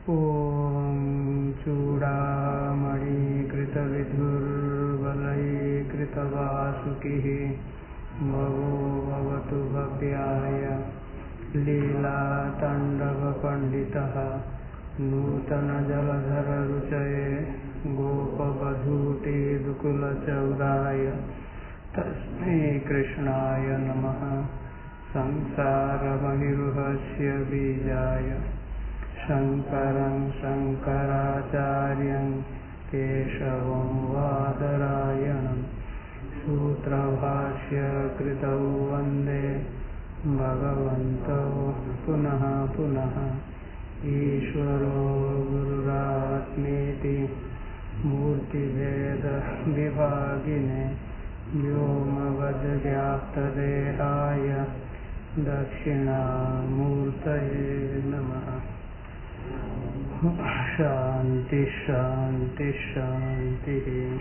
ॐ चूडामणिकृतविधुर्वलयीकृतवासुकिः भवो भवतु भव्याय लीलाताण्डवपण्डितः नूतनजलधररुचये गोपवधूतिदुकुलचौराय तस्मै कृष्णाय नमः। संसारबहिर्हस्य बीजाय शङ्करं शङ्कराचार्यं केशवं वादरायणं सूत्रभाष्यकृतौ वन्दे भगवन्तौ पुनः पुनः। ईश्वरो गुरुरात्मेति मूर्तिभेदविभागिने व्योमवद्व्याप्तदेहाय दक्षिणामूर्तये नमः। शांति शांति शांति।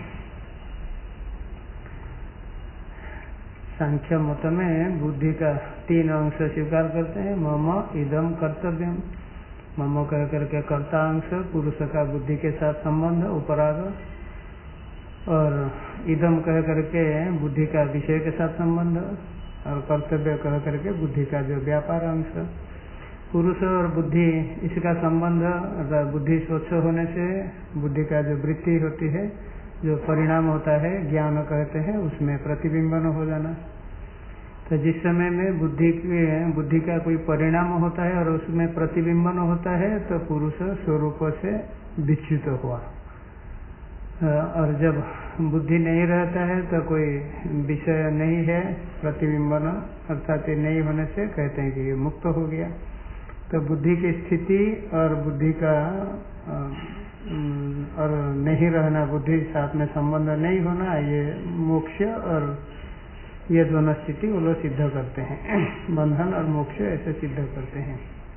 सांख्य मत में बुद्धि का 3 अंश स्वीकार करते हैं। मम इदम कर्तव्यम, मम कह करके कर्ता अंश पुरुष का बुद्धि के साथ संबंध उपराग, और इदम कह करके बुद्धि का विषय के साथ संबंध, और कर्तव्य कह करके बुद्धि का जो व्यापार अंश। पुरुष और बुद्धि इसका संबंध, अर्थात बुद्धि स्वच्छ होने से बुद्धि का जो वृत्ति होती है, जो परिणाम होता है ज्ञान कहते हैं, उसमें प्रतिबिंबन हो जाना। तो जिस समय में बुद्धि का कोई परिणाम होता है और उसमें प्रतिबिंबन होता है तो पुरुष स्वरूप से विच्युत हुआ। और जब बुद्धि नहीं रहता है तो कोई विषय नहीं है, प्रतिबिंबन अर्थात नहीं होने से कहते हैं कि ये मुक्त हो गया। तो बुद्धि की स्थिति और बुद्धि का और नहीं रहना, बुद्धि साथ में संबंध नहीं होना, ये मोक्ष और ये दोनों स्थिति वो लोग सिद्ध करते हैं। बंधन और मोक्ष ऐसे सिद्ध करते हैं।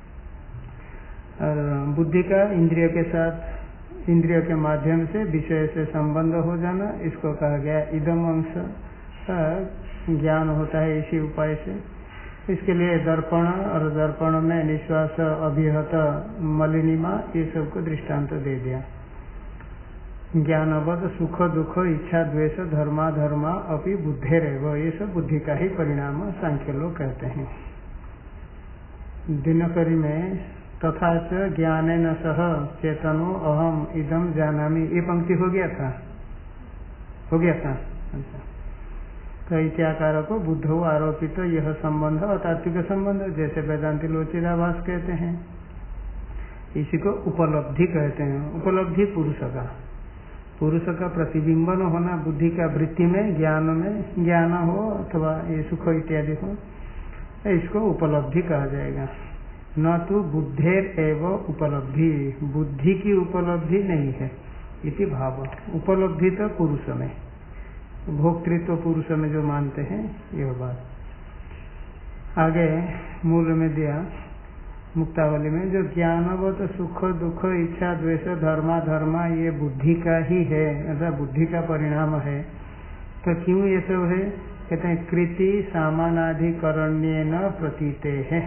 और बुद्धि का इंद्रिय के साथ, इंद्रिय के माध्यम से विषय से संबंध हो जाना, इसको कहा गया इदम अंश का ज्ञान होता है इसी उपाय से। इसके लिए दर्पण, और दर्पण में निश्वास अभिहत मलिनिमा, ये सबको दृष्टांत दे दिया। ज्ञानवद सुख दुख इच्छा द्वेष धर्मा धर्मा अपि बुद्धेरेव, ये सब बुद्धि का ही परिणाम सांख्य लोग कहते हैं। दिनकरी में तथा च ज्ञानेन सह चेतनो अहम इदम जानामि, ये पंक्ति हो गया था। अच्छा, तो इत्याकार को बुद्धो आरोपित तो यह संबंध अतात्विक संबंध, जैसे वेदांति लोग चिदाभास कहते हैं, इसी को उपलब्धि कहते हैं। उपलब्धि पुरुष का प्रतिबिंबन होना बुद्धि का वृत्ति में, ज्ञान हो अथवा ये सुख इत्यादि हो, इसको उपलब्धि कहा जाएगा। न तो बुद्धेर एवं उपलब्धि, बुद्धि की उपलब्धि नहीं है इति भाव। उपलब्धि तो पुरुष में, भोक्तृत्व पुरुष में जो मानते हैं, यह बात आगे मूल में दिया। मुक्तावली में जो ज्ञानवत सुख दुख इच्छा द्वेष धर्मा धर्मा, ये बुद्धि का ही है, अर्थात बुद्धि का परिणाम है। तो क्यों ये सब है? कहते हैं कृति सामानाधिकरण्येन प्रतीते है।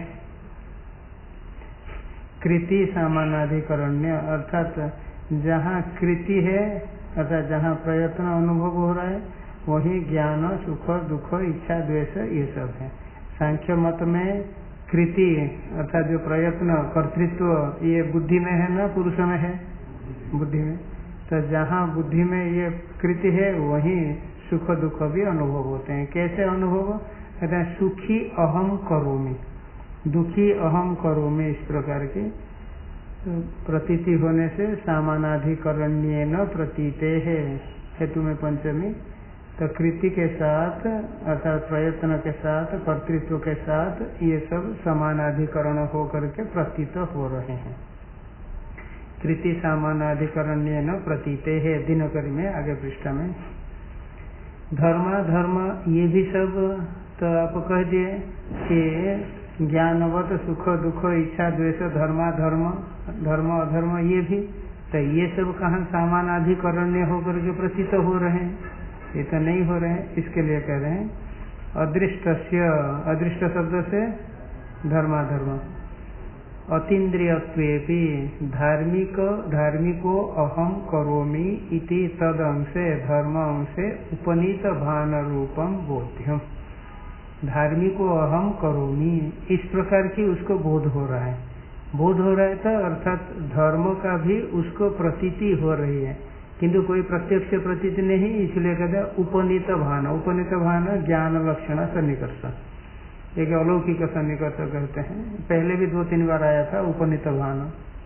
कृति सामानाधिकरण्य अर्थात जहाँ कृति है, अर्थात जहाँ प्रयत्न अनुभव हो रहा है, वही ज्ञान सुख दुख इच्छा द्वेष ये सब है। सांख्य मत में कृति अर्थात जो प्रयत्न कर्तृत्व, ये बुद्धि में है ना पुरुष में है? बुद्धि में। तो जहाँ बुद्धि में ये कृति है वहीं सुख दुख भी अनुभव होते हैं। कैसे अनुभव? कहते हैं सुखी अहम करोमि, दुखी अहम करोमि, इस प्रकार की प्रतीति होने से सामानाधिकरण्येन प्रतीते है, हेतु में पंचमी। तो कृति के साथ अर्थात प्रयत्न के साथ, कर्तृत्व के साथ, ये सब समानाधिकरण हो करके प्रतीत हो रहे हैं। कृति सामानाधिकरण्येन प्रतीते है, दिनकरी में आगे पृष्ठा में। धर्मा धर्म, ये भी सब तो आप कह दिए कि ज्ञानवत सुख दुख इच्छा द्वेष धर्मा धर्म अधर्म, ये भी तो ये सब कहाँ सामानाधिकरण्य होकर के प्रतीत हो रहे हैं? ये तो नहीं हो रहे हैं। इसके लिए कह रहे हैं अदृष्टस्य, अदृष्ट शब्द से धर्माधर्म, अतीन्द्रियत्वेपि धार्मिको अहम करोमि इति तद अंशे धर्म अंशे उपनीत भान रूपम बोध्यम। धार्मिको अहम करोमि इस प्रकार की उसको बोध हो रहा है, तो अर्थात धर्म का भी उसको प्रतीति हो रही है, किंतु कोई प्रत्यक्ष प्रतीति नहीं, इसलिए कहते हैं उपनीत भान। उपनीत भान ज्ञान लक्षण सन्निकर्ष, एक अलौकिक सन्निकर्ष कहते हैं। पहले भी 2-3 बार आया था उपनीत भान,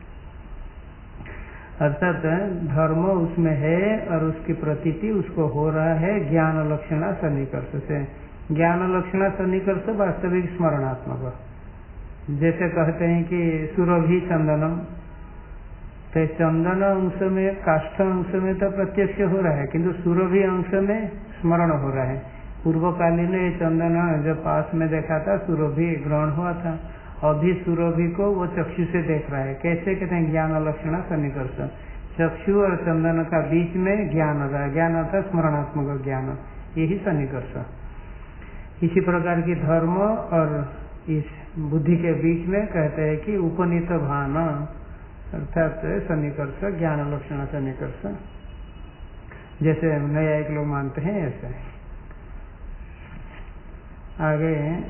अर्थात धर्म उसमें है और उसकी प्रतीति उसको हो रहा है ज्ञान लक्षण सन्निकर्ष से। ज्ञान लक्षण सन्निकर्ष वास्तविक स्मरणात्मक, जैसे कहते हैं कि सुरभि चंदनम, तो चंदन अंश में काष्ठ अंश में तो प्रत्यक्ष हो रहा है, किंतु सुरभि अंश में स्मरण हो रहा है। पूर्वकालीन ये चंदन जब पास में देखा था सुरभि ग्रहण हुआ था, अभी सुरभि को वो चक्षु से देख रहा है। कैसे कहते हैं ज्ञान लक्षण सन्निकर्ष, चक्षु और चंदन का बीच में ज्ञान रहा, ज्ञान अर्थात स्मरणात्मक ज्ञान, यही सन्निकर्ष। इसी प्रकार की धर्म और इस बुद्धि के बीच में कहते हैं कि उपनीत भान अर्थात सन्निकर्ष, ज्ञान लक्षण सन्निकर्ष, जैसे न्यायिक लोग मानते हैं ऐसे। आगे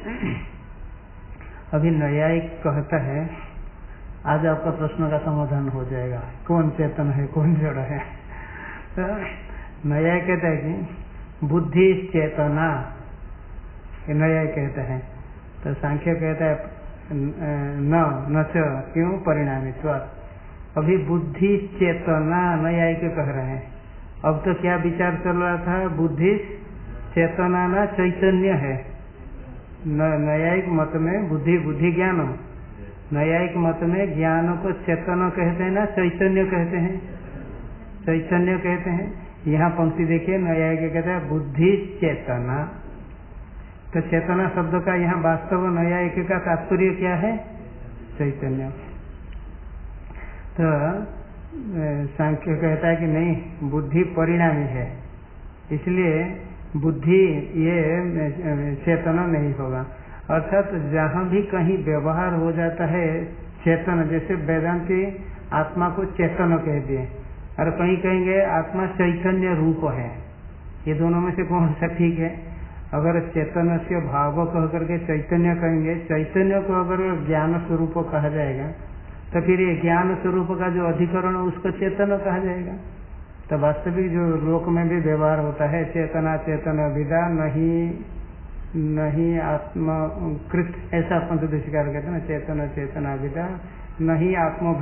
अभी न्यायिक कहता है, आज आपका प्रश्न का समाधान हो जाएगा, कौन चेतन है कौन जड़ है। तो न्यायिक कहता है कि बुद्धि चेतना, न्यायिक कहता है। तो सांख्य कहता है न च, क्यों परिणामित्वात्। अभी बुद्धि चेतना न्यायिक कह रहे हैं। अब तो क्या विचार चल रहा था, बुद्धि चेतना ना चैतन्य है। न्यायिक मत में बुद्धि ज्ञान, न्यायिक मत में ज्ञान को चेतन कहते हैं ना चैतन्य कहते हैं, चैतन्य कहते हैं। यहाँ पंक्ति देखिए, न्यायिक कहते हैं बुद्धि चेतना। तो चेतना शब्द का यहाँ वास्तव न्यायिक का तात्पर्य क्या है, चैतन्य। तो सांख्य कहता है कि नहीं, बुद्धि परिणामी है, इसलिए बुद्धि ये चेतन नहीं होगा। अर्थात जहाँ भी कहीं व्यवहार हो जाता है चेतन, जैसे वेदांती आत्मा को चेतन कह दिए, और कहीं कहेंगे आत्मा चैतन्य रूप है, ये दोनों में से कौन सा ठीक है। अगर चेतन से भाव कह करके चैतन्य कहेंगे, चैतन्य को अगर ज्ञान स्वरूप कहा जाएगा तो फिर ये ज्ञान स्वरूप का जो अधिकरण उसको चेतन कहा जाएगा। तो वास्तविक जो लोक में भी व्यवहार होता है, चेतना चेतन विदा नहीं आत्मकृत, ऐसा पंचदशिकार कहते हैं, चेतन चेतना विदा नहीं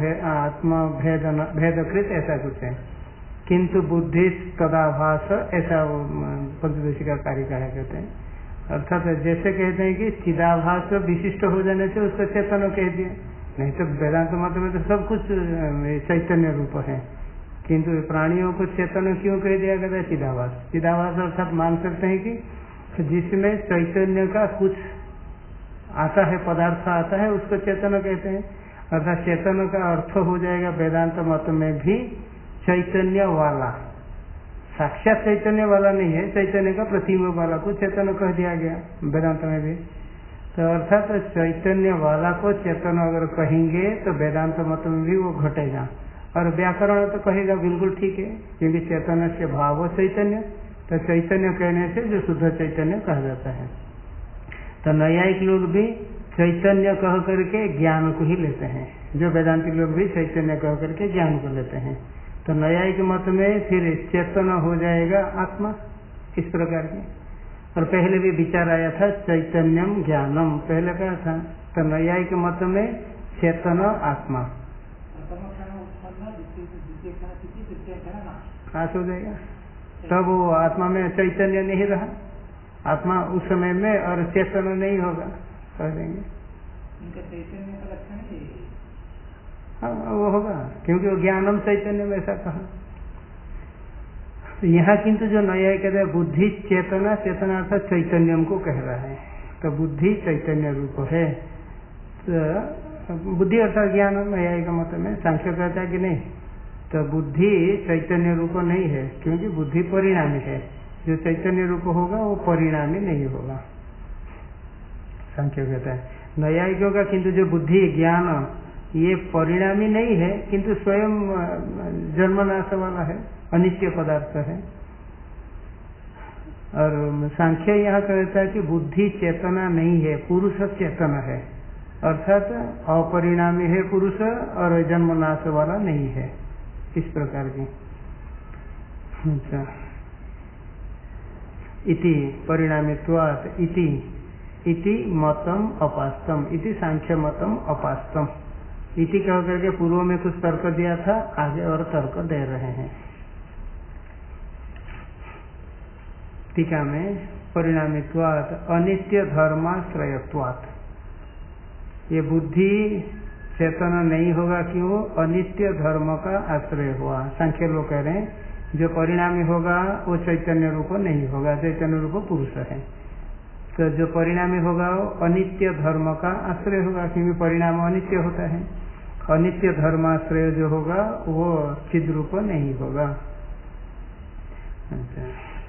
भेदकृत, ऐसा कुछ है। किंतु बुद्धि तदाभास, ऐसा पंचदशिका कारिका है कहते हैं। अर्थात जैसे कहते हैं कि चिदाभास विशिष्ट हो जाने से उसको चेतन कह दिए, नहीं तो वेदांत मत में तो सब कुछ चैतन्य रूप है, किंतु प्राणियों को चेतन क्यों कह दिया गया है, चिदाभास। चिदाभास अर्थात मान सकते हैं कि जिसमें चैतन्य का कुछ आता है, पदार्थ आता है, उसको चेतन कहते हैं। अर्थात चेतन का अर्थ हो जाएगा वेदांत मत में भी चैतन्य वाला, साक्षात चैतन्य वाला नहीं है, चैतन्य का प्रतिबिंब वाला को चेतन कह दिया गया वेदांत में भी। तो अर्थात चैतन्य वाला को चेतन अगर कहेंगे तो वेदांत मत में भी वो घटेगा, और व्याकरण तो कहेगा बिल्कुल ठीक है, क्योंकि चेतन से भाव चैतन्य, तो चैतन्य कहने से जो शुद्ध चैतन्य कहा जाता है। तो न्यायिक लोग भी चैतन्य कह करके ज्ञान को ही लेते हैं, जो वेदांती लोग भी चैतन्य कह करके ज्ञान को लेते हैं। तो न्यायिक मत में फिर चेतन हो जाएगा आत्मा, इस प्रकार की। और पहले भी विचार आया था चैतन्यम ज्ञानम, पहले कहा था। तो न्यायिक मत में चेतन आत्मा नाश हो जाएगा, तब वो आत्मा में चैतन्य नहीं रहा, आत्मा उस समय में और चेतन नहीं होगा, कह देंगे। चैतन्य का लक्षण है, हाँ वो होगा, क्योंकि वो ज्ञानम चैतन्य में ऐसा कहा। यहाँ किंतु जो न्याय कहते हैं बुद्धि चेतना, चेतना अर्थात चैतन्यम को कह रहा है। तो बुद्धि चैतन्य रूप है, तो बुद्धि अर्थात ज्ञान न्याय का मत में। सांख्य कहता है कि नहीं, तो बुद्धि चैतन्य रूप नहीं है, क्योंकि बुद्धि परिणामी है, जो चैतन्य रूप होगा वो परिणामी नहीं होगा, सांख्य कहता है। न्यायिक होगा, किंतु जो बुद्धि ज्ञान ये परिणामी नहीं है, किंतु स्वयं जन्मनाश वाला है, अनित्य पदार्थ है। और सांख्य यहाँ कहता है कि बुद्धि चेतना नहीं है, पुरुष चेतन है, अर्थात अपरिणामी है पुरुष और जन्मनाश वाला नहीं है, इस प्रकार की। अच्छा, इति परिणामित्वात् इति मतम अपास्तम, इति सांख्य मतम अपास्तम। इति कह करके पूर्व में कुछ तर्क दिया था, आगे और तर्क दे रहे हैं। टीका में परिणामित्वात् अनित्य धर्माश्रयत्वात्, ये बुद्धि चेतन नहीं होगा, क्यों? अनित्य धर्म का आश्रय हुआ। सांख्य लोग कह रहे हैं जो परिणामी होगा वो चैतन्य रूप नहीं होगा, चैतन्य रूप पुरुष है। तो जो परिणामी होगा वो अनित्य धर्म का आश्रय होगा, क्योंकि परिणाम अनित्य होता है। अनित्य धर्माश्रय जो होगा वो चिद रूप नहीं होगा। अच्छा,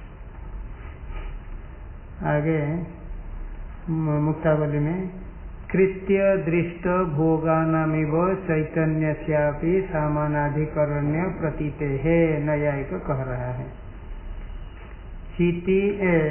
आगे मुक्तावली में कृत्य दृष्ट भोगानामिव चैतन्यस्यापि सामानाधिकरण्य प्रतीते है, न्यायिक कह रहा है। चीति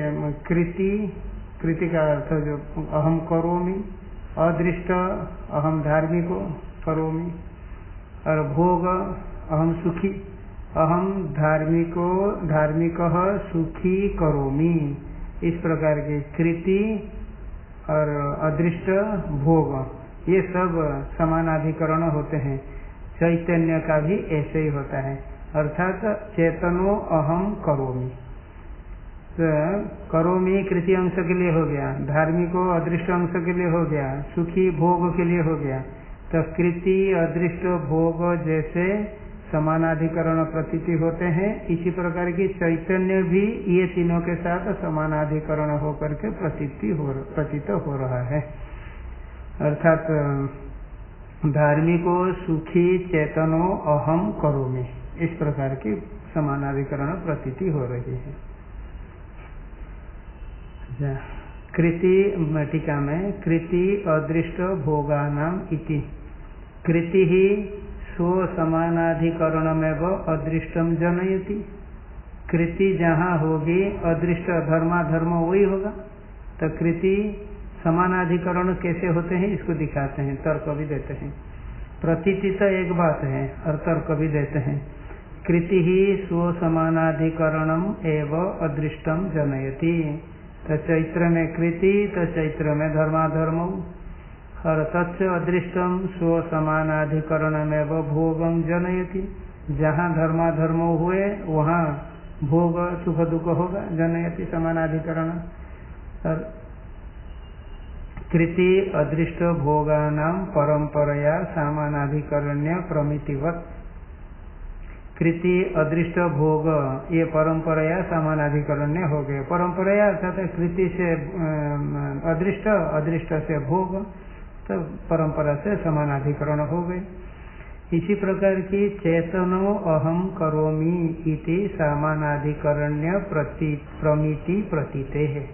कृति का अर्थ जो अहम करोमि, अदृष्ट अहम धार्मिको करोमि, और भोग अहम सुखी, अहम धार्मिक सुखी करोमि। इस प्रकार के कृति और अदृष्ट भोग ये सब समानाधिकरण होते हैं। चैतन्य का भी ऐसे ही होता है, अर्थात चेतनो अहम करोमि। तो करोमि कृति अंश के लिए हो गया, धार्मिको अदृष्ट अंश के लिए हो गया, सुखी भोग के लिए हो गया। तो कृति अदृष्ट भोग जैसे समानाधिकरण प्रतीति होते हैं, इसी प्रकार की चैतन्य भी ये तीनों के साथ समानाधिकरण होकर के प्रतीत हो रहा है। अर्थात धार्मिको सुखी चेतनो अहम करोमि, इस प्रकार की समानाधिकरण प्रतीति हो रही है। कृति टीका में कृति अदृष्ट भोगानाम इति, कृति ही स्व समानाधिकरणमेव अदृष्टम जनयति। कृति जहाँ होगी अदृष्ट धर्माधर्म वही होगा। तो कृति समानाधिकरण कैसे होते हैं इसको दिखाते हैं, तर्क भी देते हैं। प्रतीति तो एक बात है और तर्क भी देते हैं। कृति ही स्व समानाधिकरणम एव अदृष्टम जनयति। तो चैत्र में कृति, तो चैत्र में धर्माधर्म, और तच्च अदृष्टम स्व समानाधिकरणमेव भोगम जनयति। जहाँ धर्माधर्म हुए वहाँ भोग सुख दुख होगा, जनयति समानाधिकरण। और कृति अदृष्ट भोगानाम परंपरया समानाधिकरण्य प्रमितिवत। कृति अदृष्ट भोग ये परंपरया समानाधिकरण्य हो गए। परंपरया अर्थात कृति से अदृष्ट, अदृष्ट से भोग, तो परंपरा से समानाधिकरण हो गए। इसी प्रकार की चेतनो अहम करोमि इति समानाधिकरण्य प्रमिति प्रतीते है।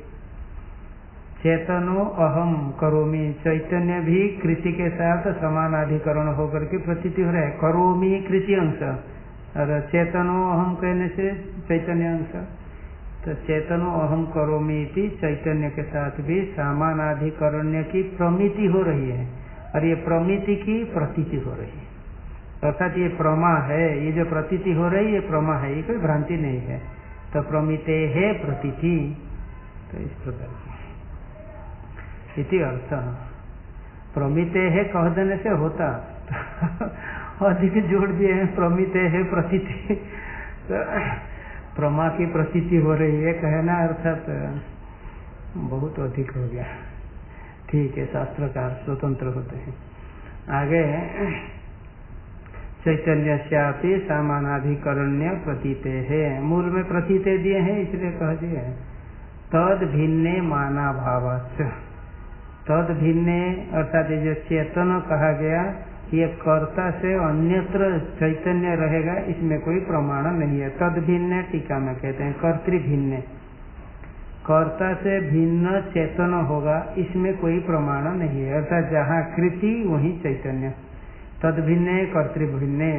चेतनो अहम करोमि, चैतन्य भी कृति के साथ समानाधिकरण होकर के प्रतीति हो रहा है। करोमि कृति अंश और चेतनो अहम कहने से चैतन्य अंश। तो चेतनो अहम करोमि इति चैतन्य के साथ भी समानाधिकरण्य की प्रमिति हो रही है, और ये प्रमिति की प्रतीति हो रही है। अर्थात ये प्रमा है, ये जो प्रतीति हो रही है ये प्रमा है, ये कोई भ्रांति नहीं है। तो प्रमिते है प्रतीति, तो इस प्रकार की इति अर्थ। प्रमिते है कह देने से होता अधिक जोड़ दिए हैं, प्रमिते है प्रतीति, तो प्रमा की प्रतीति हो रही है कहना, अर्थात बहुत अधिक हो गया। ठीक है, शास्त्रकार स्वतंत्र होते हैं। आगे चैतन्यस्यापि समानाधिकरण्य प्रतीते है, मूल में प्रतीते दिए हैं इसलिए कह दिए। तद भिन्ने माना भावाच्च, तद भिन्ने अर्थात जो चेतन कहा गया ये कर्ता से अन्यत्र चैतन्य रहेगा, इसमें कोई प्रमाण नहीं है। तद भिन्न टीका में कहते हैं कर्तृ भिन्न, कर्ता से भिन्न चेतन होगा, इसमें कोई प्रमाण नहीं है। अर्थात जहाँ कृति वहीं चैतन्य, तद भिन्ने कर्तृभिन्ने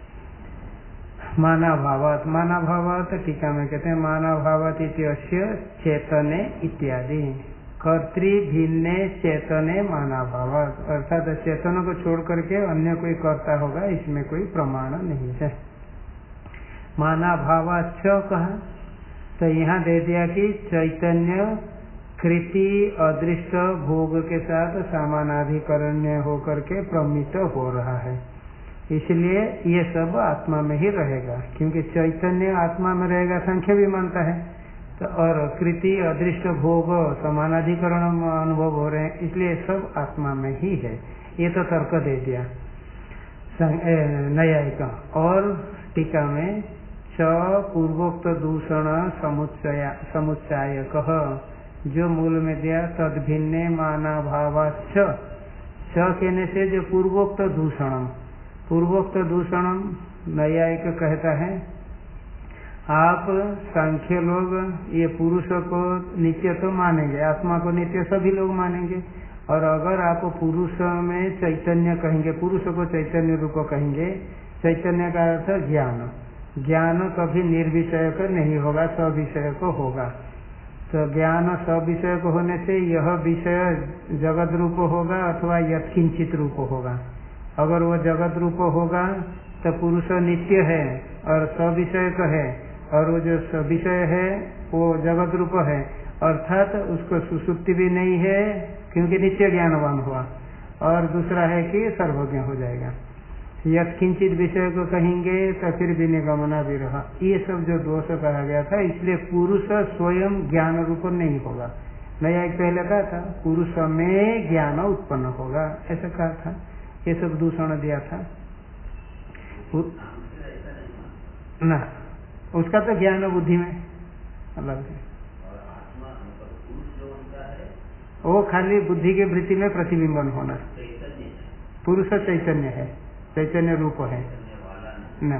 मानाभावात। मानाभावात टीका में कहते हैं मानाभावात इति अस्य चेतने इत्यादि। कर्तृ भिन्ने चेतने मानाभावात, अर्थात चेतन को छोड़ करके अन्य कोई कर्ता होगा, इसमें कोई प्रमाण नहीं है। मानाभावात कहा तो यहाँ दे दिया कि चैतन्य कृति अदृष्ट भोग के साथ सामानाधिकरण्य होकर के प्रमित हो रहा है, इसलिए ये सब आत्मा में ही रहेगा, क्योंकि चैतन्य आत्मा में रहेगा संख्या भी मानता है। तो और कृति अदृष्ट भोग समानाधिकरण अनुभव हो रहे हैं, इसलिए सब आत्मा में ही है। ये तो तर्क दे दिया न्यायिक। और टीका में च पूर्वोक्त दूषण समुच्चाय कह, जो मूल में दिया तद भिन्ने मानाभावाच्च, च कहने से जो पूर्वोक्त दूषणम, पूर्वोक्त दूषणम न्यायिक कहता है आप सांख्य लोग ये पुरुष को नित्य तो मानेंगे, आत्मा को नित्य सभी लोग मानेंगे, और अगर आप पुरुष में चैतन्य कहेंगे, पुरुष को चैतन्य रूप कहेंगे, चैतन्य का अर्थ ज्ञान, ज्ञान कभी निर्विषयक नहीं होगा, सविषयक होगा। तो ज्ञान सविषयक होने से यह विषय जगत रूप होगा अथवा यत्किंचित रूप होगा। अगर वो जगत रूप होगा तो पुरुष नित्य है और सविषयक है, और वो जो सविषय है वो जगत रूप है, अर्थात उसको सुसुप्ति भी नहीं है क्योंकि नित्य ज्ञानवान हुआ, और दूसरा है कि सर्वज्ञ हो जाएगा। यत्किंचित विषय को कहेंगे तो फिर विनिगमना भी रहा, ये सब जो दोष कहा गया था, इसलिए पुरुष स्वयं ज्ञान रूप नहीं होगा। नया एक पहले कहा था पुरुष में ज्ञान उत्पन्न होगा, ऐसा कहा था, ये सब दूषण दिया था ना, उसका तो ज्ञान बुद्धि में अलग है, वो खाली बुद्धि के वृत्ति में प्रतिबिंबन होना। पुरुष चैतन्य है, चैतन्य रूप है न,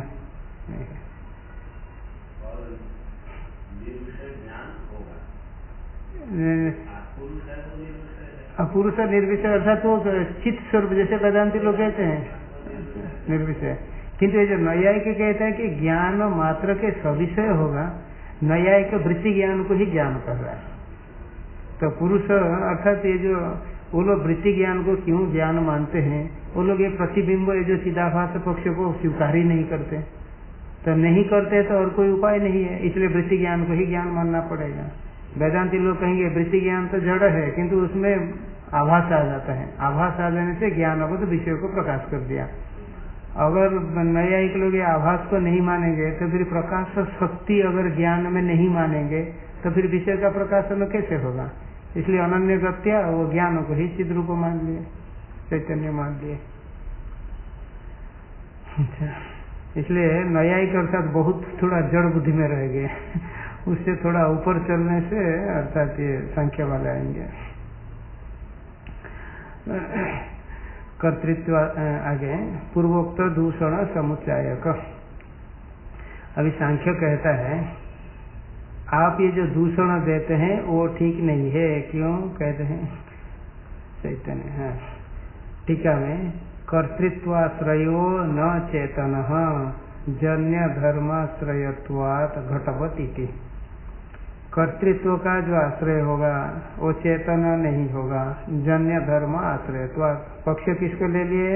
पुरुष निर्विषय अर्थात वो चित्त स्वरूप, जैसे वेदांती लोग कहते हैं निर्विषय, किंतु ये जो न्यायिक कहता है कि ज्ञान मात्र के सविषय होगा, न्यायिक वृत्ति ज्ञान को ही ज्ञान कर रहा है। तो पुरुष अर्थात ये जो वो लोग वृत्ति ज्ञान को क्यों ज्ञान मानते हैं, वो लोग ये प्रतिबिंब ये जो चिदाभास पक्ष को स्वीकार ही नहीं करते, तो नहीं करते तो और कोई उपाय नहीं है, इसलिए वृत्ति ज्ञान को ही ज्ञान मानना पड़ेगा। वेदांती लोग कहेंगे वृत्ति ज्ञान तो जड़ है, किंतु उसमें आभास आ जाता है, आभास आ जाने से ज्ञानबद्ध विषय को प्रकाश कर दिया। अगर न्यायिक लोग ये आभास को नहीं मानेंगे तो फिर प्रकाश शक्ति अगर ज्ञान में नहीं मानेंगे तो फिर विषय का प्रकाशन कैसे होगा, इसलिए अनन्य गत्या वो ज्ञान को ही चिद रूप मान लिए, चैतन्य मान लिए। इसलिए न्यायिक अर्थात बहुत थोड़ा जड़ बुद्धि में रह गए, उससे थोड़ा ऊपर चलने से अर्थात ये संख्या वाले आएंगे। कर्तृत्व आगे पूर्वोक्त दूषण समुच्चायक। अभी सांख्य कहता है आप ये जो दूषण देते हैं वो ठीक नहीं है, क्यों कहते हैं चैतन्य है। टीका में कर्तृत्वाश्रयो न चेतन जन्य धर्माश्रयत्वात् घटवत् इति। कर्तृत्व का जो आश्रय होगा वो चेतन नहीं होगा, जन्य धर्म आश्रयत्वात्। पक्ष किसको ले लिए,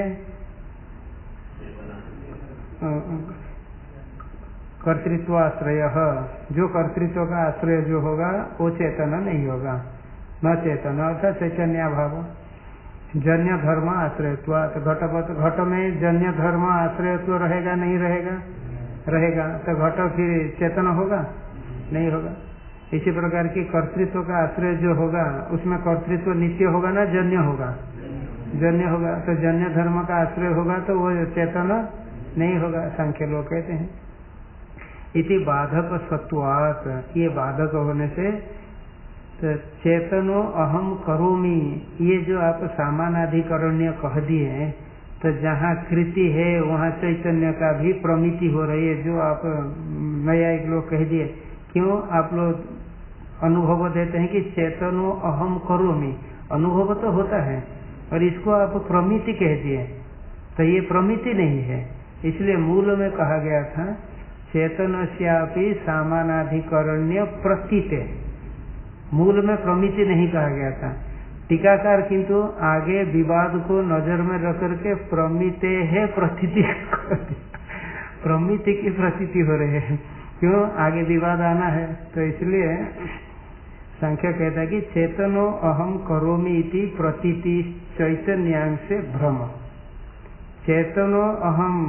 कर्तृत्वाश्रय, जो कर्तृत्व का आश्रय जो होगा वो चेतन नहीं होगा, न चेतन अर्थात चैतन्य भाव। जन्य धर्म आश्रयत्वात् घटवत्, घट में जन्य धर्म आश्रयत्व रहेगा नहीं रहेगा, रहेगा, तो घट फिर चेतन होगा नहीं होगा। इसी प्रकार की कर्तृत्व का आश्रय जो होगा उसमें कर्तृत्व नित्य होगा ना जन्य होगा, जन्य होगा, तो जन्य धर्म का आश्रय होगा तो वो चेतन नहीं होगा, सांख्य लोग कहते हैं। इति बाधक सत्वात्, ये बाधक होने से तो चेतनो अहम करोमि, ये जो आप सामानाधिकरण्य कह दिए, तो जहाँ कृति है वहाँ चैतन्य का भी प्रमिति हो रही है, जो आप नया एक लोग कह दिए। क्यों आप लोग अनुभव देते हैं कि चेतनो अहम करोमि, अनुभव तो होता है और इसको आप प्रमिति कह दिए, तो ये प्रमिति नहीं है। इसलिए मूल में कहा गया था चेतनस्यापि सामानाधिकरण्य प्रतीते, मूल में प्रमिति नहीं कहा गया था। टीकाकार किंतु आगे विवाद को नजर में रख करके प्रमिते है प्रतीति प्रमिति की प्रतीति हो रही है, क्यों आगे विवाद आना है। तो इसलिए सांख्य कहता है कि चेतनो अहम करोमि इति प्रतीति चैतन्यांश से भ्रम। चेतनो अहम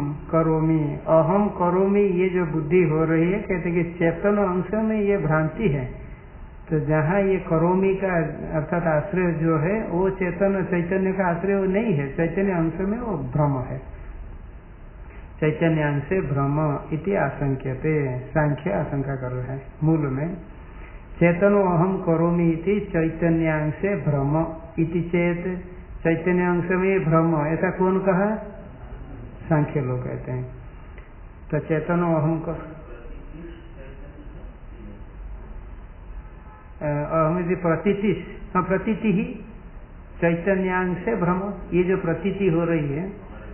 करोमि ये जो बुद्धि हो रही है, कहते कि चेतन अंश में ये भ्रांति है। तो जहाँ ये करोमि का अर्थात आश्रय जो है वो चैतन्य का आश्रय वो नहीं है, चैतन्य अंश में वो भ्रम है। चैतन्यांश से भ्रम इति आशंक्यते, सांख्य आशंका कर रहा है। मूल में चेतनो अहम करोमि इति चैतन्यांश से भ्रम इति चेत, चैतन्य अंश में भ्रम, ऐसा कौन कहा? सांख्य लोग कहते हैं। तो चेतनो अहम अहम यदि प्रतीति, हाँ प्रतीति ही चैतन्यांश से भ्रम, ये जो प्रतीति हो रही है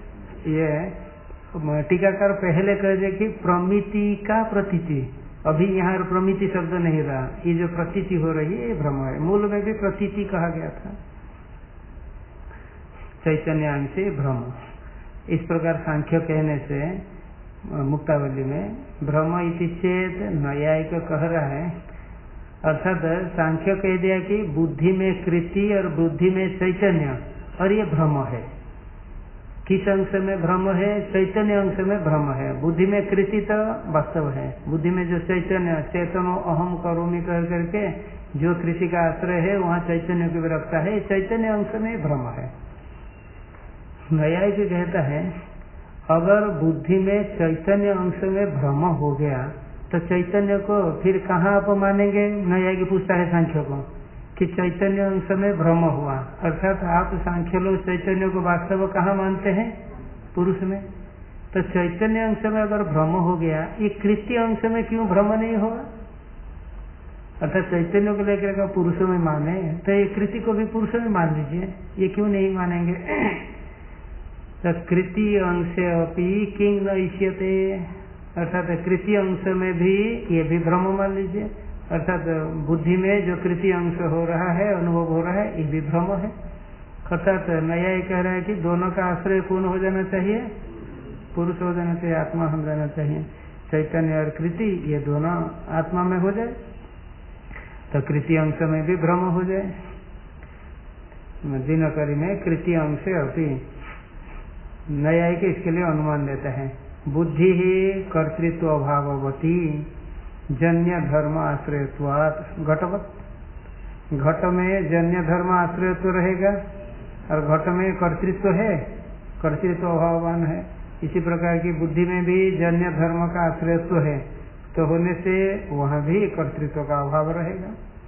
ये टीकाकार पहले कह दे कि प्रमिति का प्रतीति, अभी यहाँ प्रमिति शब्द नहीं रहा, ये जो प्रतीति हो रही है ये भ्रम है। मूल में भी प्रतीति कहा गया था, चैतन्यांश से भ्रम। इस प्रकार सांख्य कहने से मुक्तावली में भ्रम इति चेत न्यायिक कह रहा है, अर्थात सांख्य कह दिया कि बुद्धि में कृति और बुद्धि में चैतन्य, और ये भ्रम है। किस अंश में भ्रम है? चैतन्य अंश में भ्रम है। बुद्धि में कृति तो वास्तव है, बुद्धि में जो चैतन्य चेतनो अहम करोमि कह करके जो कृति का आश्रय है वहाँ चैतन्य को भी रखता है, चैतन्य अंश में भ्रम है। न्यायिक कहता है अगर बुद्धि में चैतन्य अंश में भ्रम हो गया तो चैतन्य को फिर कहाँ आप मानेंगे? न्यायिक पूछता है सांख्य को कि चैतन्य अंश में भ्रम हुआ, अर्थात आप सांख्य लोग चैतन्य को वास्तव कहाँ मानते हैं? पुरुष में। तो चैतन्य अंश में अगर भ्रम हो गया, ये कृत्य अंश में क्यों भ्रम नहीं होगा? अर्थात चैतन्य को लेकर का पुरुष में माने तो ये कृति को भी पुरुष में मान लीजिए, ये क्यों नहीं मानेंगे? तो कृति अंश अपि किंग न इष्यते, अर्थात कृति अंश में भी ये भी भ्रम मान लीजिए, अर्थात बुद्धि में जो कृति अंश हो रहा है, अनुभव हो रहा है, ये भी भ्रम है। अर्थात नया ये कह रहा है कि दोनों का आश्रय कौन हो जाना चाहिए? पुरुष हो जाना चाहिए, आत्मा हो जाना चाहिए। चैतन्य और कृति ये दोनों आत्मा में हो जाए तो कृति अंश में भी भ्रम हो जाए। दिनकरी में कृति अंश अपि नया के इसके लिए अनुमान देता है, बुद्धि ही कर्तृत्व अभाववती जन्य धर्म आश्रयत्वात् घटवत्, घट में जन्य धर्म आश्रयत्व रहेगा और घट में कर्तृत्व है, कर्तृत्व अभाववान है। इसी प्रकार की बुद्धि में भी जन्य धर्म का आश्रयत्व है, तो होने से वहां भी कर्तृत्व का अभाव रहेगा।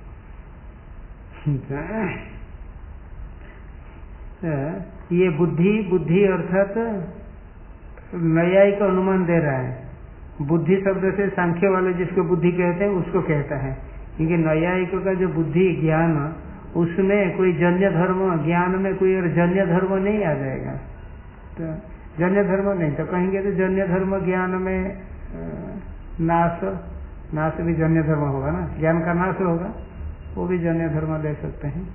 ये बुद्धि अर्थात न्यायिक अनुमान दे रहा है। बुद्धि शब्द से सांख्य वाले जिसको बुद्धि कहते हैं उसको कहता है, क्योंकि न्यायिक का जो बुद्धि ज्ञान उसमें कोई जन्य धर्म, ज्ञान में कोई और जन्य धर्म नहीं आ जाएगा। तो जन्य धर्म नहीं तो कहेंगे तो जन्य धर्म ज्ञान में नाश भी जन्य धर्म होगा ना, ज्ञान का नाश होगा, वो भी जन्य धर्म ले सकते हैं।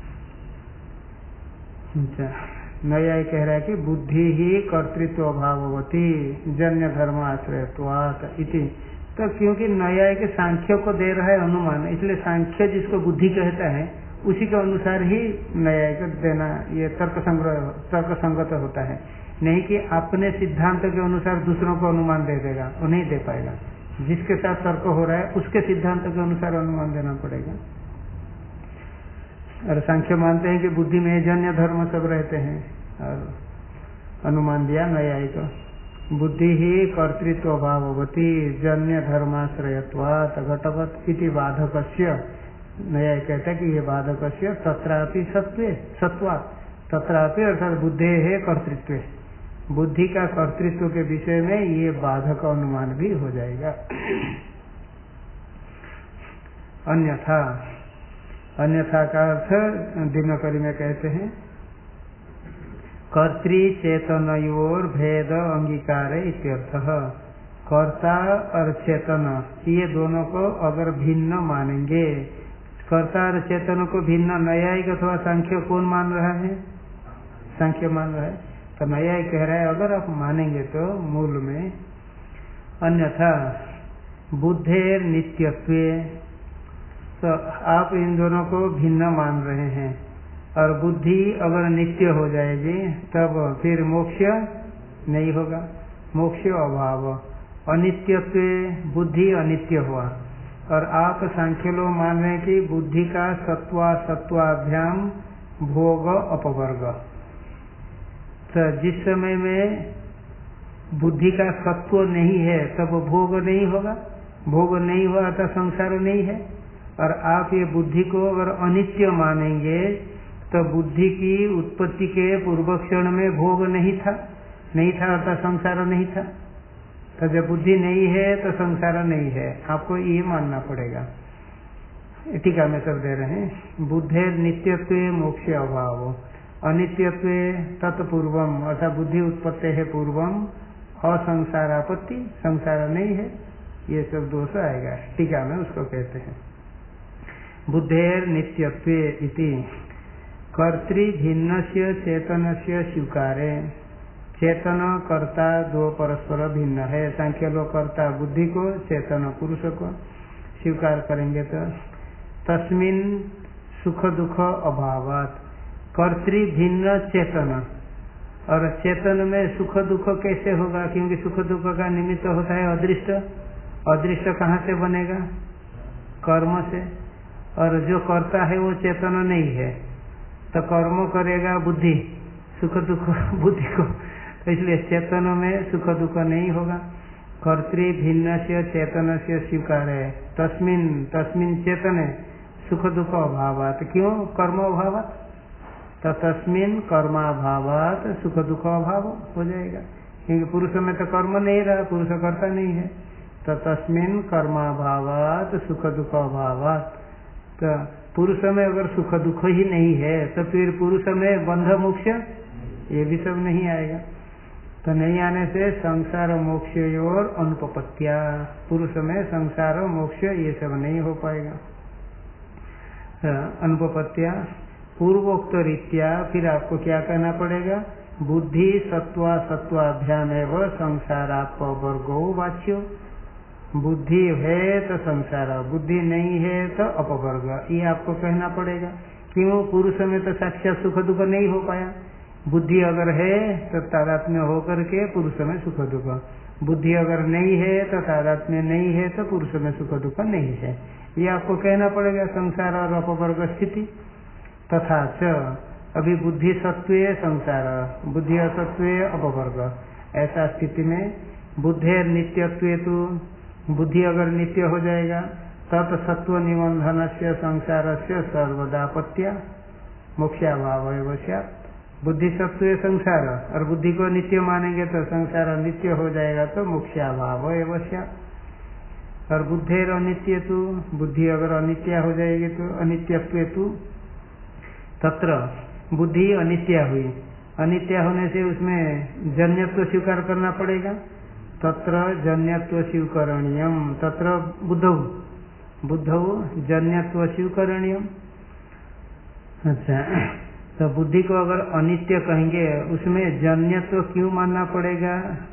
नया कह रहा है कि बुद्धि ही कर्तृत्व अभाववती जन्य धर्म आश्रयत्वात् इति। तो क्योंकि नया के सांख्य को दे रहा है अनुमान, इसलिए सांख्य जिसको बुद्धि कहता है उसी के अनुसार ही नया को देना ये तर्क संगत होता है, नहीं कि अपने सिद्धांत के अनुसार दूसरों को अनुमान दे देगा, वो नहीं दे पाएगा। जिसके साथ तर्क हो रहा है उसके सिद्धांत के अनुसार अनुमान देना पड़ेगा। और सांख्य मानते हैं कि बुद्धि में जन्य धर्म सब रहते हैं, और अनुमान दिया न्यायिक बुद्धि ही कर्तृत्व अभाववती जन्य धर्माश्रयत्वात् घटवत् इति बाधकस्य। न्याय कहता है कि ये बाधकस्य तत्रापि सत्वात्, तत्रापि अर्थात बुद्धे है कर्तृत्व, बुद्धि का कर्तृत्व के विषय में ये बाधक अनुमान भी हो जाएगा। अन्यथा का अर्थ दिनकरी में कहते हैं कर्तृ चेतनयोर भेद अंगीकार इत्यर्थः। कर्ता और चेतन ये दोनों को अगर भिन्न मानेंगे, कर्ता और चेतन को भिन्न न्यायिक अथवा सांख्य कौन मान रहा है? सांख्य मान रहा है। तो न्यायिक कह रहा है अगर आप मानेंगे तो मूल में, अन्यथा बुद्धेर नित्यत्वे, तो आप इन दोनों को भिन्न मान रहे हैं, और बुद्धि अगर नित्य हो जाएगी तब फिर मोक्ष नहीं होगा, मोक्ष अभाव। अनित्यत्व, बुद्धि अनित्य हुआ, और आप सांख्य लोग मान रहे हैं कि बुद्धि का सत्वाभ्याम भोग अपवर्ग। तो जिस समय में बुद्धि का सत्व नहीं है तब भोग नहीं होगा, भोग नहीं हुआ तो संसार नहीं है। और आप ये बुद्धि को अगर अनित्य मानेंगे तो बुद्धि की उत्पत्ति के पूर्व क्षण में भोग नहीं था अर्थात संसार नहीं था। तो जब बुद्धि नहीं है तो संसार नहीं है, आपको ये मानना पड़ेगा। टीका में सब दे रहे हैं, बुद्धेर नित्यत्व मोक्ष अभाव, अनित्यत्व तत्पूर्वम, अर्थात बुद्धि उत्पत्ति है पूर्वम, असंसारापत्ति, संसार नहीं है, ये सब दोष आएगा। टीका में उसको कहते हैं बुद्धेर नित्यत्व इति कर्तृ भिन्नस्य चेतनस्य स्वीकारे। चेतन कर्ता दो परस्पर भिन्न है, सांख्य लोग कर्ता बुद्धि को, चेतन पुरुष को स्वीकार करेंगे तो तस्मिन सुख दुख अभावात, कर्तृ भिन्न चेतन, और चेतन में सुख दुख कैसे होगा? क्योंकि सुख दुख का निमित्त होता है अदृष्ट। अदृष्ट कहाँ से बनेगा? कर्म से, और जो कर्ता है वो चेतन नहीं है, तो कर्म करेगा बुद्धि, सुख दुख बुद्धि को, तो इसलिए चेतन में सुख दुख नहीं होगा। कर्तृ भिन्न से चेतन से स्वीकार है, तस्मिन चेतन सुख दुख अभावात, क्यों? कर्म अभावात, तो तस्मिन कर्माभावात सुख दुख अभाव हो जाएगा, क्योंकि पुरुष में तो कर्म नहीं रहा, पुरुष कर्ता नहीं है। तो तस्मिन कर्माभावात सुख दुख अभावात, तो पुरुष में अगर सुख दुख ही नहीं है तो फिर पुरुष में बंध मोक्ष ये भी सब नहीं आएगा। तो नहीं आने से संसार मोक्ष और अनुपपत्या, पुरुष में संसार मोक्ष ये सब नहीं हो पाएगा। अनुपपत्या पूर्वोक्त रीत्या, फिर आपको क्या कहना पड़ेगा? बुद्धि सत्वाभ्याम एवं संसारापवर्गो वाच्यो, बुद्धि है तो संसार, बुद्धि नहीं है तो अपवर्ग, ये आपको कहना पड़ेगा। क्यों? पुरुष में तो साक्षात सुख दुख नहीं हो पाया, बुद्धि अगर है तो तादात्म्य होकर के पुरुष में सुख दुख, बुद्धि अगर नहीं है तो तादात्म्य नहीं है तो पुरुष में सुख दुख नहीं है, ये आपको कहना पड़ेगा। संसार और अपवर्ग स्थिति तथा च, अभी बुद्धि सत्वे संसार, बुद्धि असत्वे अपवर्ग, ऐसा स्थिति में बुद्धेर नित्यत्वे तो, बुद्धि अगर नित्य हो जाएगा तत् सत्व निबंधन से संसार से सर्वदापत्या मोक्षाभाव एवं, बुद्धि सत्व संसार, और बुद्धि को नित्य मानेंगे तो संसार नित्य हो जाएगा तो मोक्षाभाव एवं। और बुद्धेर अनित्य तो, बुद्धि अगर अनित्य हो जाएगी तो अनित्यत्व तो, तत्र बुद्धि अनित्य हुई, अनित्य होने से उसमें जन्यत्व स्वीकार करना पड़ेगा। तत्र जन्यत्व स्वीकरणीयम, तत्र बुद्धौ जन्यत्व स्वीकरणीयम। अच्छा, तो बुद्धि को अगर अनित्य कहेंगे उसमें जन्यत्व क्यों मानना पड़ेगा?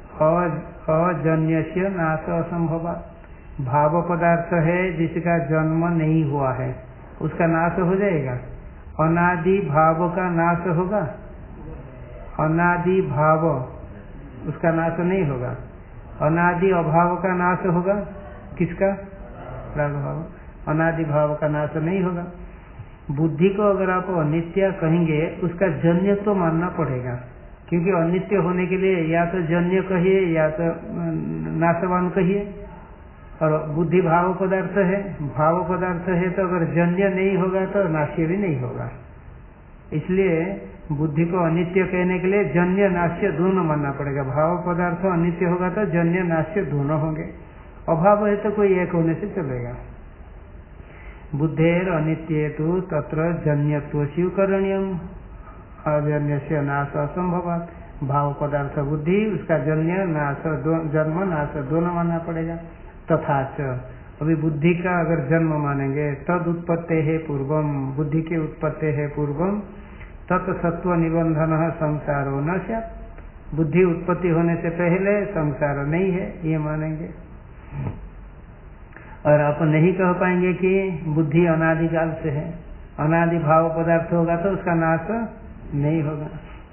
अजन्य से नाश असंभव, भाव पदार्थ है जिसका जन्म नहीं हुआ है उसका नाश हो जाएगा, अनादि भाव का नाश होगा? अनादि भाव उसका नाश नहीं होगा, अनादि अभाव का नाश होगा, किसका? प्राग भाव, अनादि भाव का नाश नहीं होगा। बुद्धि को अगर आप अनित्य कहेंगे उसका जन्य तो मानना पड़ेगा, क्योंकि अनित्य होने के लिए या तो जन्य कहिए या तो नाशवान कहिए, और बुद्धि भाव पदार्थ है, भाव पदार्थ है तो अगर जन्य नहीं होगा तो नाश्य भी नहीं होगा। इसलिए बुद्धि को अनित्य कहने के लिए जन्य नाश्य दोनों मानना पड़ेगा, भाव पदार्थ अनित्य होगा तो जन्य नाश्य दोनों होंगे, अभाव है तो कोई एक होने से चलेगा। बुद्धेर अनित्य तो तत्र जन्यत्व स्वीकरणीयम, अजन्य से नाश असंभव, भाव पदार्थ बुद्धि उसका जन्य नाश जन्म नाश दोनों मानना पड़ेगा। तथा च अभी बुद्धि का अगर जन्म मानेंगे तद उत्पत्ति है पूर्वम, बुद्धि की उत्पत्ति है पूर्वम, तत्सत्व निबंधन संसारो न स्यात्, बुद्धि उत्पत्ति होने से पहले संसार नहीं है ये मानेंगे। और आप नहीं कह पाएंगे कि बुद्धि अनादिकाल से है, अनादि भाव पदार्थ होगा तो उसका नाश नहीं होगा।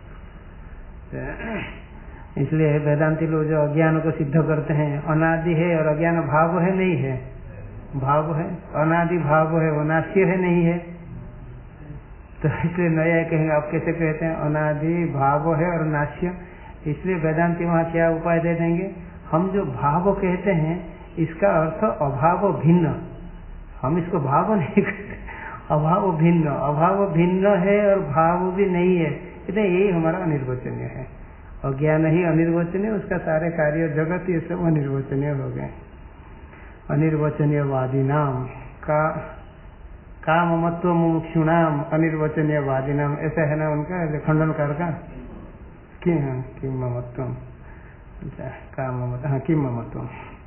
इसलिए वेदांती लोग जो अज्ञान को सिद्ध करते हैं अनादि है और अज्ञान भाव है नहीं है, भाव है, अनादि भाव है वो नाश्य है नहीं है। तो इसलिए नया कहेंगे आप कैसे कहते हैं अनादि भाव है और नाश्य, इसलिए वेदांती वहाँ क्या उपाय दे देंगे, हम जो भाव कहते हैं इसका अर्थ अभाव भिन्न, हम इसको भाव नहीं कहते, अभाव भिन्न, अभाव भिन्न है और भाव भी नहीं है, इसलिए यही हमारा अनिर्वचनीय है। अज्ञान ही अनिर्वचनीय, उसका सारे कार्य जगत ये सब अनिर्वचनीय हो गए। अनिर्वचनीयवादी नाम का काममत्व मुमुक्षुणाम अनिर्वचनीयवादी नाम, ऐसा है ना उनका खंडनकार का कि हाँ किम ममत्वम, अच्छा काममत, हाँ किम ममत्वम।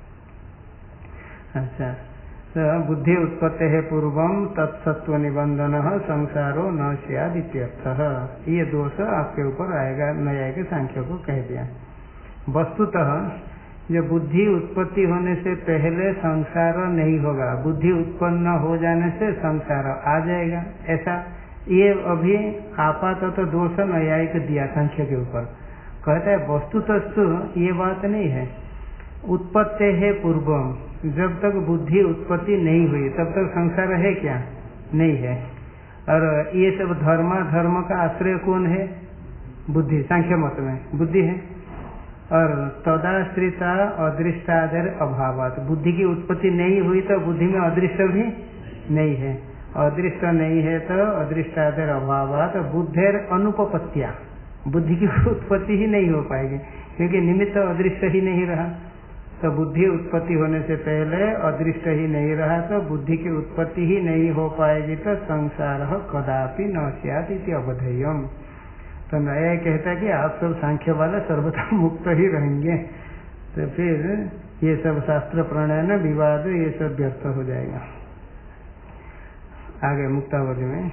अच्छा तो बुद्धि उत्पत्ति है पूर्वम तत्सत्व निबंधन संसारो न स्याद् इत्यर्थः, ये दोष आपके ऊपर आएगा, नया के सांख्य को कह दिया। वस्तुतः जो बुद्धि उत्पत्ति होने से पहले संसार नहीं होगा, बुद्धि उत्पन्न हो जाने से संसार आ जाएगा, ऐसा ये अभी आपातः दोष न्यायिक दिया सांख्य के ऊपर। कहता है वस्तुतस्तु ये बात नहीं है, उत्पत्ति है पूर्वम, जब तक बुद्धि उत्पत्ति नहीं हुई तब तक संसार है क्या, नहीं है। और ये सब धर्म का आश्रय कौन है, बुद्धि, सांख्य मत में बुद्धि है। और तदाश्रिता अदृष्टादर अभावात, बुद्धि की उत्पत्ति नहीं हुई तो बुद्धि में अदृष्ट भी नहीं है, अदृष्ट नहीं है तो अदृष्टादर अभावात बुद्धेर अनुपपत्तिया, बुद्धि की उत्पत्ति ही नहीं हो पाएगी क्योंकि निमित्त अदृष्ट ही नहीं रहा। तो बुद्धि उत्पत्ति होने से पहले अदृष्ट ही नहीं रहा तो बुद्धि की उत्पत्ति ही नहीं हो पाएगी तो संसार कदापि न स्यात् इति अवधेयम्। तो नया कहता है कि आप सब सांख्य वाले सर्वथा मुक्त ही रहेंगे, तो फिर ये सब शास्त्र प्रणयन विवाद ये सब व्यर्थ हो जाएगा। आगे मुक्तावली में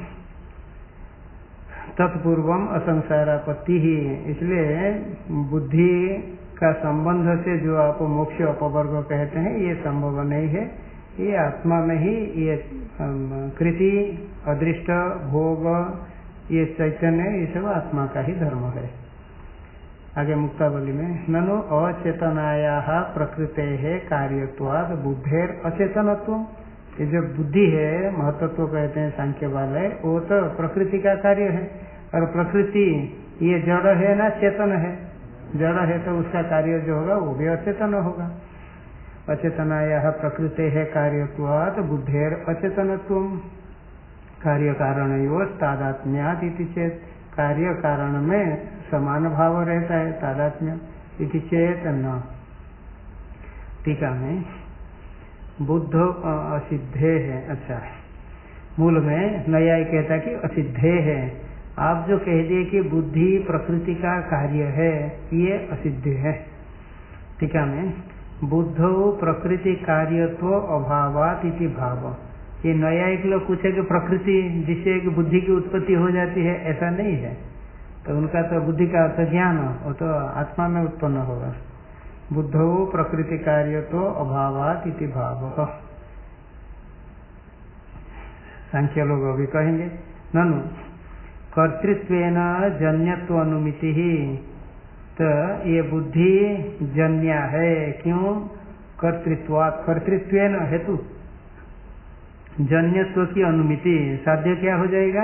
तत्पूर्वम असंसारापत्ति ही, इसलिए बुद्धि का संबंध से जो आप मोक्ष अपवर्ग कहते हैं ये संभव नहीं है, ये आत्मा में ही ये कृति अदृष्ट भोग ये चैतन्य ये सब आत्मा का ही धर्म है। आगे मुक्तावली में ननु अचेतनाया प्रकृते है कार्यत्वाद बुद्धेर अचेतनत्व, ये जो बुद्धि है महत्त्व कहते हैं सांख्य वाले, वो तो प्रकृति का कार्य है और प्रकृति ये जड़ है ना चेतन है, जड़ है तो उसका कार्य जो होगा वो भी अचेतन होगा। अचेतनाया प्रकृते है कार्यत्वात् बुद्धेर अचेतनत्व, कार्य कारण तादात्म्यात् इति चेत, कार्य कारण में समान भाव रहता है तादात्म्य इति चेत न। टीका में बुद्ध असिद्धे है, अच्छा मूल में नया कहता है कि असिद्धे है, आप जो कह दिए कि बुद्धि प्रकृति का कार्य है ये असिद्ध है। टीका में बुद्धो प्रकृति कार्यत्व अभावात इति भाव, ये नया एक लोग पूछे कि प्रकृति जिससे कि बुद्धि की उत्पत्ति हो जाती है ऐसा नहीं है, तो उनका तो बुद्धि का अर्थ ज्ञान वो तो आत्मा में उत्पन्न होगा। बुद्धो प्रकृति कार्यत्व अभावात इति भाव, सांख्य लोग अभी कहेंगे ननु कर्तृत्वेन जन्यत्व अनुमिति ही, तो ये बुद्धि जन्या है, क्यों, कर्तृत्वात्, कर्तृत्वेन हेतु जन्यत्व की अनुमिति, साध्य क्या हो जाएगा,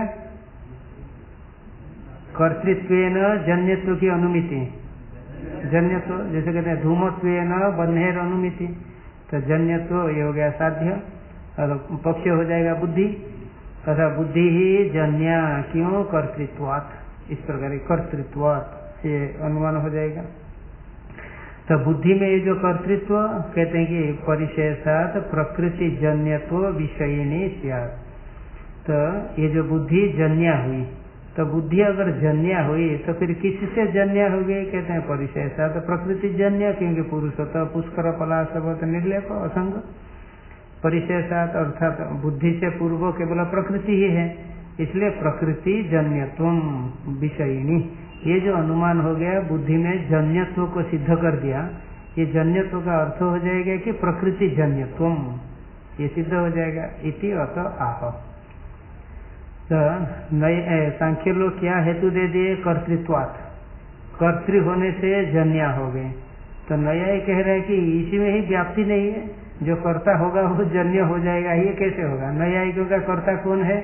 कर्तृत्वेन जन्यत्व की अनुमिति, जन्यत्व जैसे कहते हैं धूमत्वेन बन्हेर अनुमिति, तो जन्यत्व ये हो गया साध्य और पक्ष हो जाएगा बुद्धि, तथा बुद्धि ही जन्या क्यों कर्तृत्वात्, इस प्रकार कर्तृत्वात् ये अनुमान हो जाएगा। तो बुद्धि में ये जो कर्तृत्व कहते हैं कि परिशेषात प्रकृति जन्यत्व विषयिनी स्यात्, तो ये जो बुद्धि जन्या हुई तो बुद्धि अगर जन्य हुई तो फिर किससे जन्य हो गई? कहते हैं परिशेषा तो प्रकृति जन्य, क्योंकि पुरुषतः पुष्कर पलाशवत निर्लेप असंग। परिशेषात अर्थात बुद्धि से पूर्व केवल प्रकृति ही है, इसलिए प्रकृति जन्यत्वम विषयिणी। ये जो अनुमान हो गया बुद्धि में जन्यत्व को सिद्ध कर दिया, ये जन्यत्व का अर्थ हो जाएगा कि प्रकृति जन्यत्वम, ये सिद्ध हो जाएगा। इति अत आह। तो नए सांख्य लोग क्या हेतु दे दिए? कर्तृत्वात्, कर्तृ होने से जन्या हो गए। तो नया ये कह रहा है कि इसी में ही व्याप्ति नहीं है, जो कर्ता होगा वो जन्य हो जाएगा। ये कैसे होगा? न्यायिकों का कर्ता कौन है?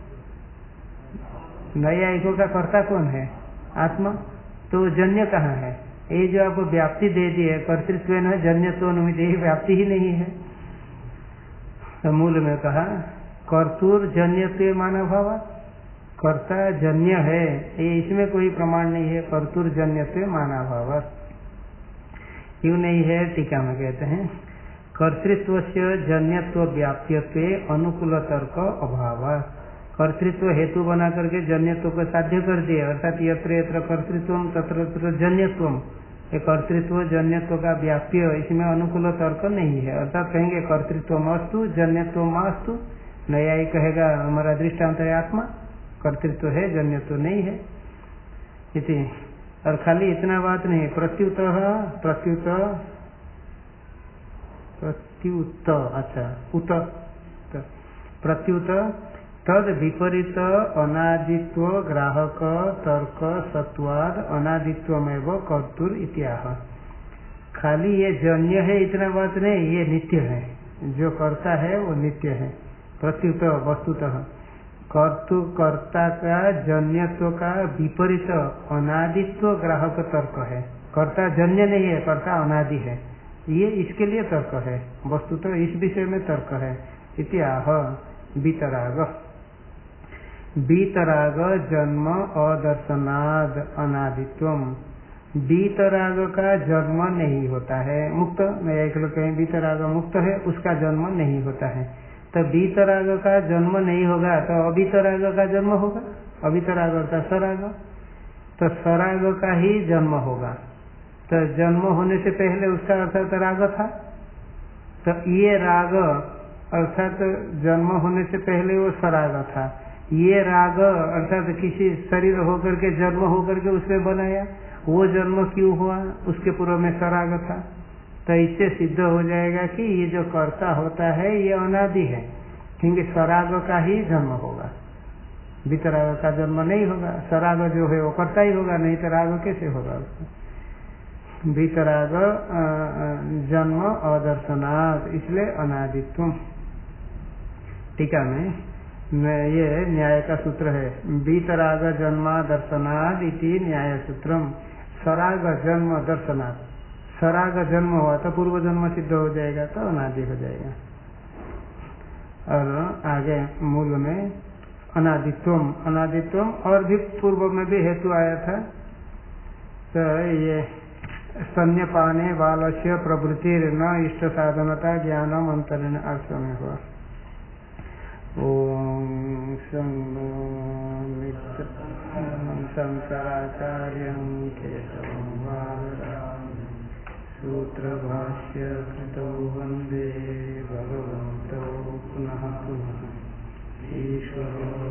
न्यायिकों का कर्ता कौन है? आत्मा। तो जन्य कहाँ है? ये जो आपको व्याप्ति दे दी है कर्तृत्व न जन्यत्व अनुमित, ये व्याप्ति ही नहीं है। तो मूल में कहा कर्तुर जन्यत्व मानव भाव, कर्ता जन्य है, ये इसमें कोई प्रमाण नहीं है। कर्तुर जन्यत्व मानव भाव क्यों नहीं है? टीका में कहते हैं कर्तृत्व से जन्यत्व व्याप्यत्व अनुकूल तर्क अभाव। कर्तृत्व हेतु बना करके जन्यत्व को साध्य कर दिए, अर्थात यत्र यत्र कर्तृत्वम तत्र तत्र जन्यत्वम, ये कर्तृत्व जन्यत्व का व्याप्य, इसमें अनुकूल तर्क नहीं है। अर्थात कहेंगे कर्तृत्व अस्तु जन्यत्व अस्तु, न्यायिक कहेगा हमारा दृष्टांत है आत्मा, कर्तृत्व है जन्यत्व नहीं है। इति और खाली इतना बात नहीं, प्रत्युत अच्छा उत प्रत्युत तद विपरीत अनादित्व ग्राहक तर्क सत्वाद अनादित्वमेव कर्तुर इत्याह। खाली ये जन्य है इतना बात नहीं, ये नित्य है, जो करता है वो नित्य है। प्रत्युत वस्तुतः कर्ता का जन्यत्व का विपरीत अनादित्व ग्राहक तर्क है। कर्ता जन्य नहीं है, कर्ता अनादि है, ये इसके लिए तर्क है। वस्तुतः इस विषय में तर्क है। इत्याह बीतराग, बीतराग जन्म अदर्शनाद अनादित्वम। बीतराग का जन्म नहीं होता है, मुक्त एक लोग कहें बीतराग मुक्त है, उसका जन्म नहीं होता है। तो बीतराग का जन्म नहीं होगा तो अबीतराग का जन्म होगा। अबीतराग अर्थात सराग, तो सराग का ही जन्म होगा। तो जन्म होने से पहले उसका अर्थात राग था, तो ये राग अर्थात जन्म होने से पहले वो सराग था। ये राग अर्थात किसी शरीर होकर के जन्म होकर के उसमें बनाया, वो जन्म क्यों हुआ? उसके पूर्व में सराग था। तो इससे सिद्ध हो जाएगा कि ये जो कर्ता होता है ये अनादि है, क्योंकि सराग का ही जन्म होगा, वितराग का जन्म नहीं होगा। सराग जो है वो कर्ता ही होगा, नहीं तो राग कैसे होगा उसको? वितराग जन्म अदर्शनाद, इसलिए अनादित्व। टीका में ये न्याय का सूत्र है, बीतराग जन्मा दर्शनाद इति न्याय सूत्रम। सराग जन्म दर्शनाद, सराग जन्म हुआ तो पूर्व जन्म सिद्ध हो जाएगा, तो अनादि हो जाएगा। और आगे मूल में अनादित्वम, अनादित्वम और भी पूर्व में भी हेतु आया था। तो ये स्तन्यपाने बालस्य प्रवृत्ति न इष्ट साधनता ज्ञानम अंतरेण अर्थ में हुआ। ओम शंकराचार्यं केशवं वादरामि सूत्रभाष्य कृतौ वन्दे भगवन्तौ पुनः पुनः ईश्वरो